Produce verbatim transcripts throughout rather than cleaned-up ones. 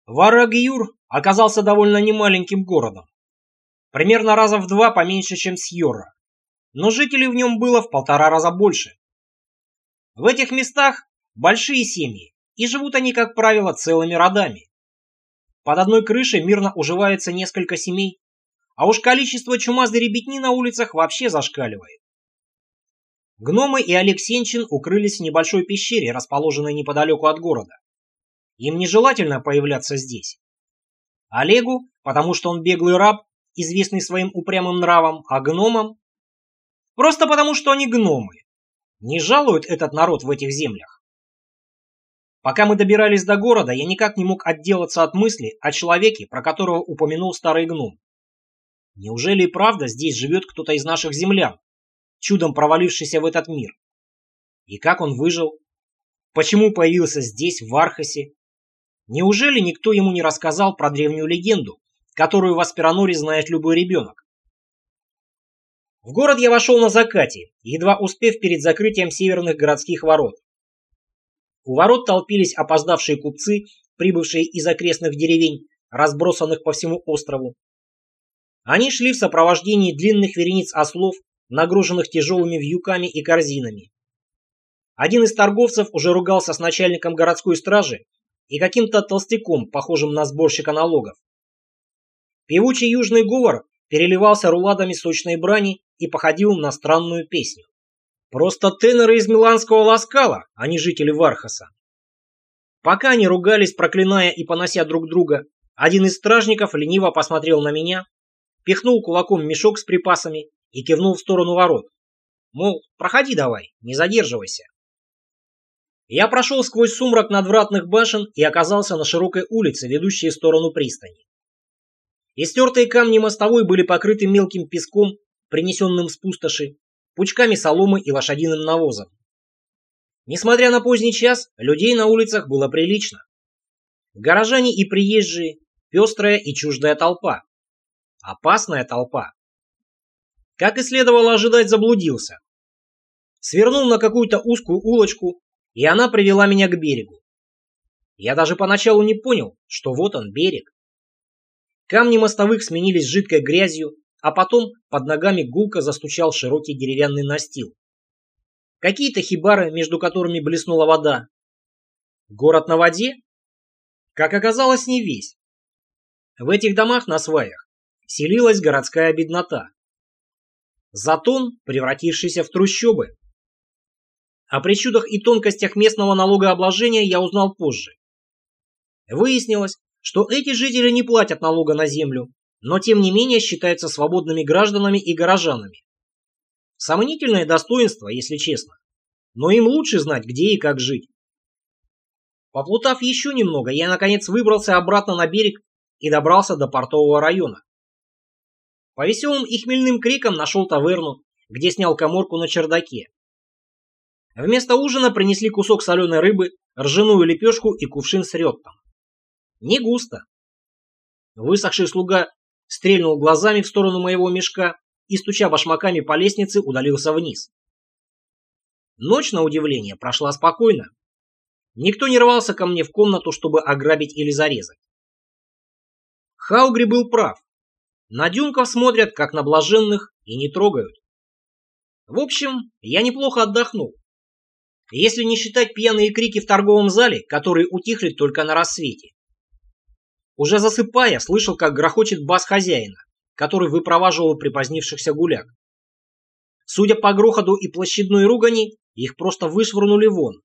Варагьюр оказался довольно немаленьким городом, примерно раза в два поменьше, чем Сьорра, но жителей в нем было в полтора раза больше. В этих местах большие семьи, и живут они, как правило, целыми родами. Под одной крышей мирно уживается несколько семей, а уж количество чумазой ребятни на улицах вообще зашкаливает. Гномы и Олег Сенчин укрылись в небольшой пещере, расположенной неподалеку от города. Им нежелательно появляться здесь. Олегу, потому что он беглый раб, известный своим упрямым нравом, а гномам просто потому, что они гномы. Не жалуют этот народ в этих землях. Пока мы добирались до города, я никак не мог отделаться от мысли о человеке, про которого упомянул старый гном. Неужели и правда здесь живет кто-то из наших землян, чудом провалившийся в этот мир? И как он выжил? Почему появился здесь, в Архасе? Неужели никто ему не рассказал про древнюю легенду, которую в Аспироноре знает любой ребенок? В город я вошел на закате, едва успев перед закрытием северных городских ворот. У ворот толпились опоздавшие купцы, прибывшие из окрестных деревень, разбросанных по всему острову. Они шли в сопровождении длинных верениц ослов, нагруженных тяжелыми вьюками и корзинами. Один из торговцев уже ругался с начальником городской стражи и каким-то толстяком, похожим на сборщика налогов. Певучий южный говор переливался руладами сочной брани и походил на странную песню. Просто теноры из миланского ласкала, а не жители Вархаса. Пока они ругались, проклиная и понося друг друга, один из стражников лениво посмотрел на меня, пихнул кулаком мешок с припасами и кивнул в сторону ворот. Мол, проходи давай, не задерживайся. Я прошел сквозь сумрак надвратных башен и оказался на широкой улице, ведущей в сторону пристани. Истертые камни мостовой были покрыты мелким песком, принесенным с пустоши, пучками соломы и лошадиным навозом. Несмотря на поздний час, людей на улицах было прилично. Горожане и приезжие, пестрая и чуждая толпа. Опасная толпа. Как и следовало ожидать, заблудился. Свернул на какую-то узкую улочку, и она привела меня к берегу. Я даже поначалу не понял, что вот он, берег. Камни мостовых сменились жидкой грязью, а потом под ногами гулко застучал широкий деревянный настил. Какие-то хибары, между которыми блеснула вода. Город на воде? Как оказалось, не весь. В этих домах на сваях селилась городская беднота. Затон, превратившийся в трущобы. О причудах и тонкостях местного налогообложения я узнал позже. Выяснилось, что эти жители не платят налога на землю, но тем не менее считаются свободными гражданами и горожанами. Сомнительное достоинство, если честно, но им лучше знать, где и как жить. Поплутав еще немного, я наконец выбрался обратно на берег и добрался до портового района. По веселым и хмельным крикам нашел таверну, где снял каморку на чердаке. Вместо ужина принесли кусок соленой рыбы, ржаную лепешку и кувшин с реттом. Не густо. Высохший слуга стрельнул глазами в сторону моего мешка и, стуча башмаками по лестнице, удалился вниз. Ночь, на удивление, прошла спокойно. Никто не рвался ко мне в комнату, чтобы ограбить или зарезать. Хаугри был прав. На дюнков смотрят, как на блаженных, и не трогают. В общем, я неплохо отдохнул. Если не считать пьяные крики в торговом зале, которые утихли только на рассвете. Уже засыпая, слышал, как грохочет бас хозяина, который выпроваживал припозднившихся гуляк. Судя по грохоту и площадной ругани, их просто вышвырнули вон.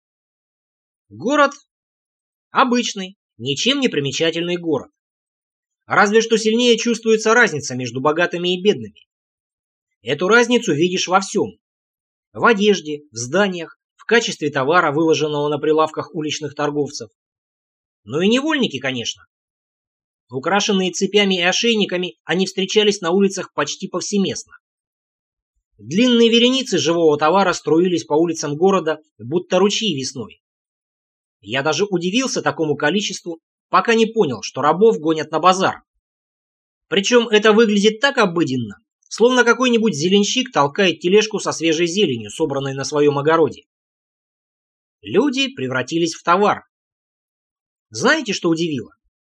Город обычный, ничем не примечательный город. Разве что сильнее чувствуется разница между богатыми и бедными. Эту разницу видишь во всем. В одежде, в зданиях, в качестве товара, выложенного на прилавках уличных торговцев. Ну и невольники, конечно. Украшенные цепями и ошейниками, они встречались на улицах почти повсеместно. Длинные вереницы живого товара струились по улицам города, будто ручьи весной. Я даже удивился такому количеству, пока не понял, что рабов гонят на базар. Причем это выглядит так обыденно, словно какой-нибудь зеленщик толкает тележку со свежей зеленью, собранной на своем огороде. Люди превратились в товар. Знаете, что удивило?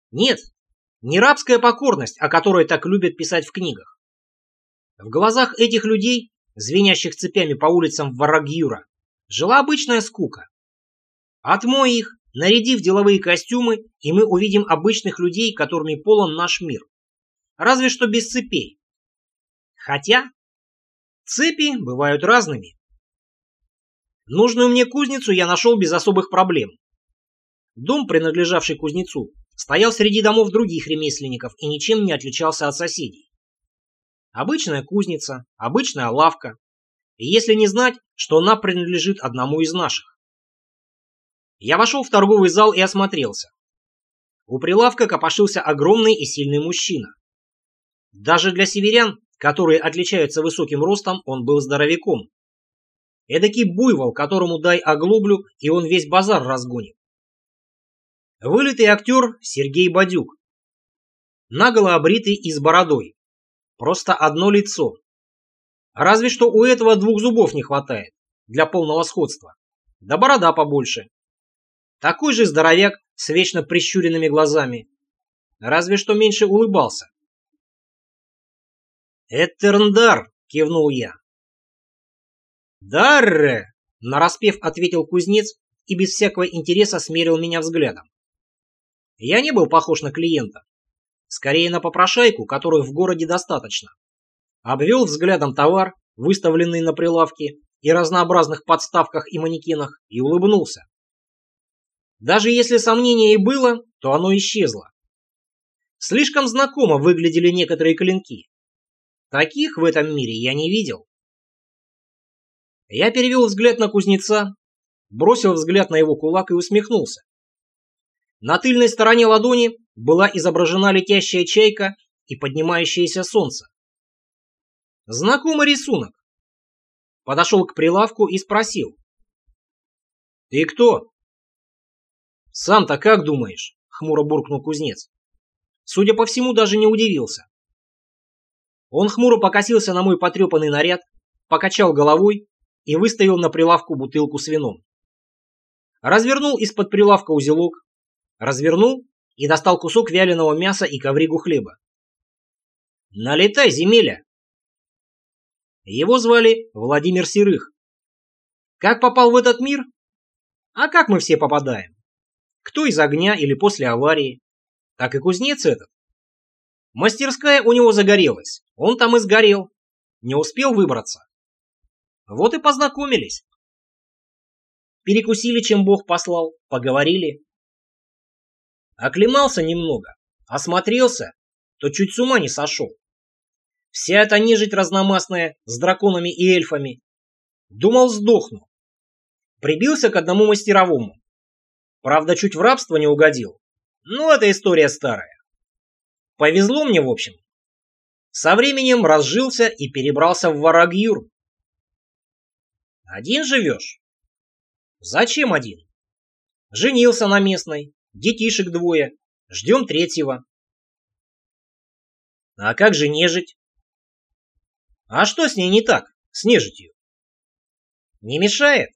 Нет, не рабская покорность, о которой так любят писать в книгах. В глазах этих людей, звенящих цепями по улицам Варагьюра, жила обычная скука. Отмой их, наряди в деловые костюмы, и мы увидим обычных людей, которыми полон наш мир. Разве что без цепей. Хотя цепи бывают разными. Нужную мне кузницу я нашел без особых проблем. Дом, принадлежавший кузнецу, стоял среди домов других ремесленников и ничем не отличался от соседей. Обычная кузница, обычная лавка, и если не знать, что она принадлежит одному из наших. Я вошел в торговый зал и осмотрелся. У прилавка копошился огромный и сильный мужчина. Даже для северян, которые отличаются высоким ростом, он был здоровяком. Эдакий буйвол, которому дай оглоблю, и он весь базар разгонит. Вылитый актер Сергей Бадюк. Наголо обритый и с бородой. Просто одно лицо. Разве что у этого двух зубов не хватает для полного сходства. Да борода побольше. Такой же здоровяк с вечно прищуренными глазами. Разве что меньше улыбался. «Этерндар!» — кивнул я. «Дарре!» — нараспев ответил кузнец и без всякого интереса смерил меня взглядом. Я не был похож на клиента. Скорее на попрошайку, которых в городе достаточно. Обвел взглядом товар, выставленный на прилавке и разнообразных подставках и манекенах, и улыбнулся. Даже если сомнение и было, то оно исчезло. Слишком знакомо выглядели некоторые клинки. Таких в этом мире я не видел. Я перевел взгляд на кузнеца, бросил взгляд на его кулак и усмехнулся. На тыльной стороне ладони была изображена летящая чайка и поднимающееся солнце. Знакомый рисунок. Подошел к прилавку и спросил. «Ты кто?» «Сам-то как думаешь?» — хмуро буркнул кузнец. Судя по всему, даже не удивился. Он хмуро покосился на мой потрепанный наряд, покачал головой и выставил на прилавку бутылку с вином. Развернул из-под прилавка узелок, развернул и достал кусок вяленого мяса и ковригу хлеба. «Налетай, земеля!» Его звали Владимир Серых. Как попал в этот мир? А как мы все попадаем? Кто из огня или после аварии? Так и кузнец этот. Мастерская у него загорелась, он там и сгорел. Не успел выбраться. Вот и познакомились. Перекусили, чем Бог послал, поговорили. Оклемался немного, осмотрелся, то чуть с ума не сошел. Вся эта нежить разномастная, с драконами и эльфами. Думал, сдохну. Прибился к одному мастеровому. Правда, чуть в рабство не угодил. Но это история старая. Повезло мне, в общем. Со временем разжился и перебрался в Варагьюр. Один живешь? Зачем один? Женился на местной, детишек двое, ждем третьего. А как же нежить? А что с ней не так, с нежитью? Не мешает?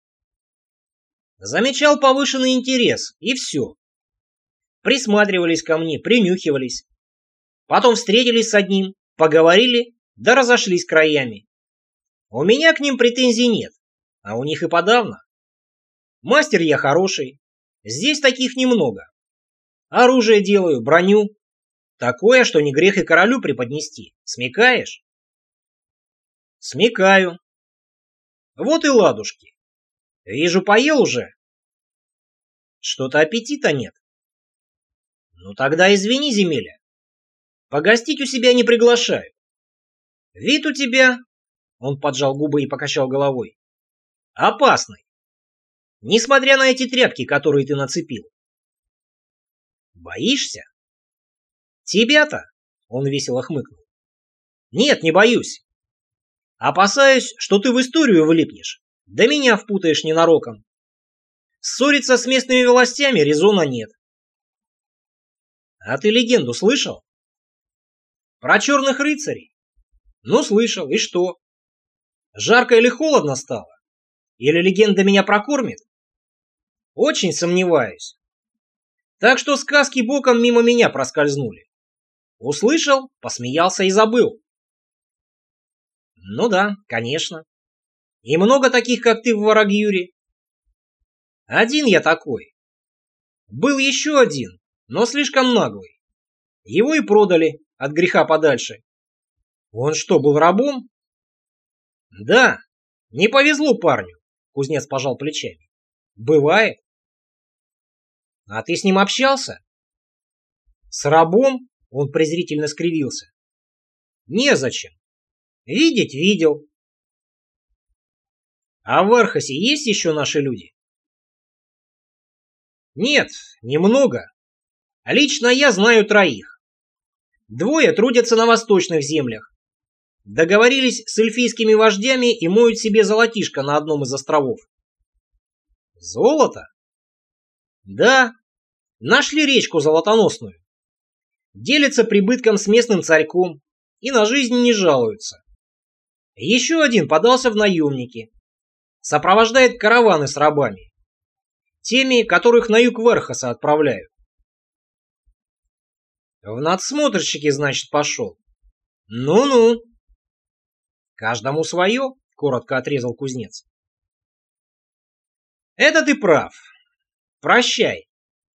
Замечал повышенный интерес, и все. Присматривались ко мне, принюхивались. Потом встретились с одним, поговорили, да разошлись краями. У меня к ним претензий нет, а у них и подавно. Мастер я хороший, здесь таких немного. Оружие делаю, броню. Такое, что не грех и королю преподнести. Смекаешь? Смекаю. Вот и ладушки. Вижу, поел уже. Что-то аппетита нет. Ну тогда извини, земеля. Погостить у себя не приглашаю. Вид у тебя, он поджал губы и покачал головой, опасный. Несмотря на эти тряпки, которые ты нацепил. Боишься? Тебя-то? Он весело хмыкнул. Нет, не боюсь. Опасаюсь, что ты в историю влипнешь, да меня впутаешь ненароком. Ссориться с местными властями резона нет. А ты легенду слышал? Про черных рыцарей? Ну, слышал, и что? Жарко или холодно стало? Или легенда меня прокормит? Очень сомневаюсь. Так что сказки боком мимо меня проскользнули. Услышал, посмеялся и забыл. Ну да, конечно. И много таких, как ты, в Варагюре. Один я такой. Был еще один, но слишком наглый. Его и продали от греха подальше. Он что, был рабом? Да, не повезло парню, кузнец пожал плечами. Бывает. А ты с ним общался? С рабом? Он презрительно скривился. Незачем. Видеть видел. А в Архасе есть еще наши люди? Нет, немного. Лично я знаю троих. Двое трудятся на восточных землях. Договорились с эльфийскими вождями и моют себе золотишко на одном из островов. Золото? Да, нашли речку золотоносную. Делятся прибытком с местным царьком и на жизнь не жалуются. Еще один подался в наемники. Сопровождает караваны с рабами. Теми, которых на юг Верхоса отправляют. В надсмотрщики, значит, пошел. Ну-ну. Каждому свое, коротко отрезал кузнец. Это ты прав. Прощай.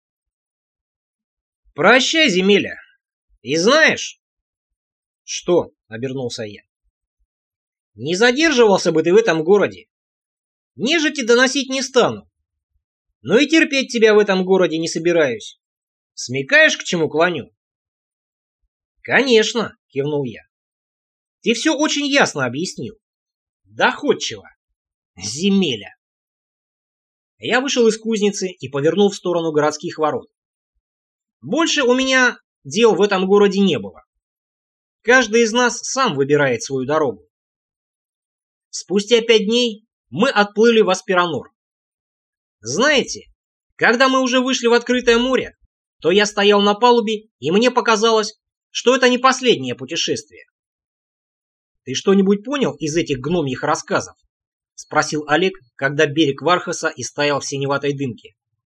Прощай, земеля. И знаешь... Что? Обернулся я. Не задерживался бы ты в этом городе. Нежити доносить не стану. Но и терпеть тебя в этом городе не собираюсь. Смекаешь, к чему клоню? Конечно, кивнул я. Ты все очень ясно объяснил. Доходчиво. Земеля. Я вышел из кузницы и повернул в сторону городских ворот. Больше у меня дел в этом городе не было. Каждый из нас сам выбирает свою дорогу. Спустя пять дней мы отплыли в Аспиранор. Знаете, когда мы уже вышли в открытое море, то я стоял на палубе, и мне показалось, что это не последнее путешествие. «Ты что-нибудь понял из этих гномьих рассказов?» — спросил Олег, когда берег Вархаса истаял в синеватой дымке.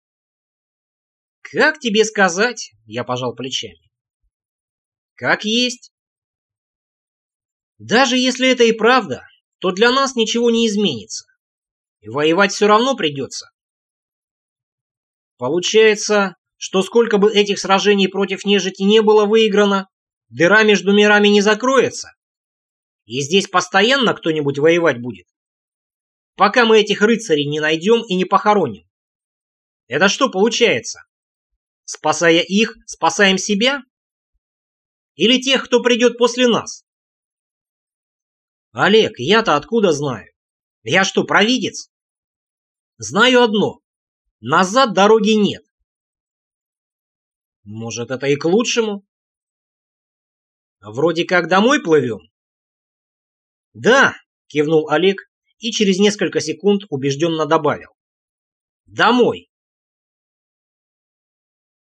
«Как тебе сказать?» — я пожал плечами. «Как есть. Даже если это и правда, то для нас ничего не изменится. И воевать все равно придется. Получается, что сколько бы этих сражений против нежити не было выиграно, дыра между мирами не закроется. И здесь постоянно кто-нибудь воевать будет. Пока мы этих рыцарей не найдем и не похороним. Это что получается? Спасая их, спасаем себя? Или тех, кто придет после нас? Олег, я-то откуда знаю? Я что, провидец? Знаю одно. Назад дороги нет. Может, это и к лучшему? Вроде как домой плывем? Да, кивнул Олег и через несколько секунд убежденно добавил. Домой.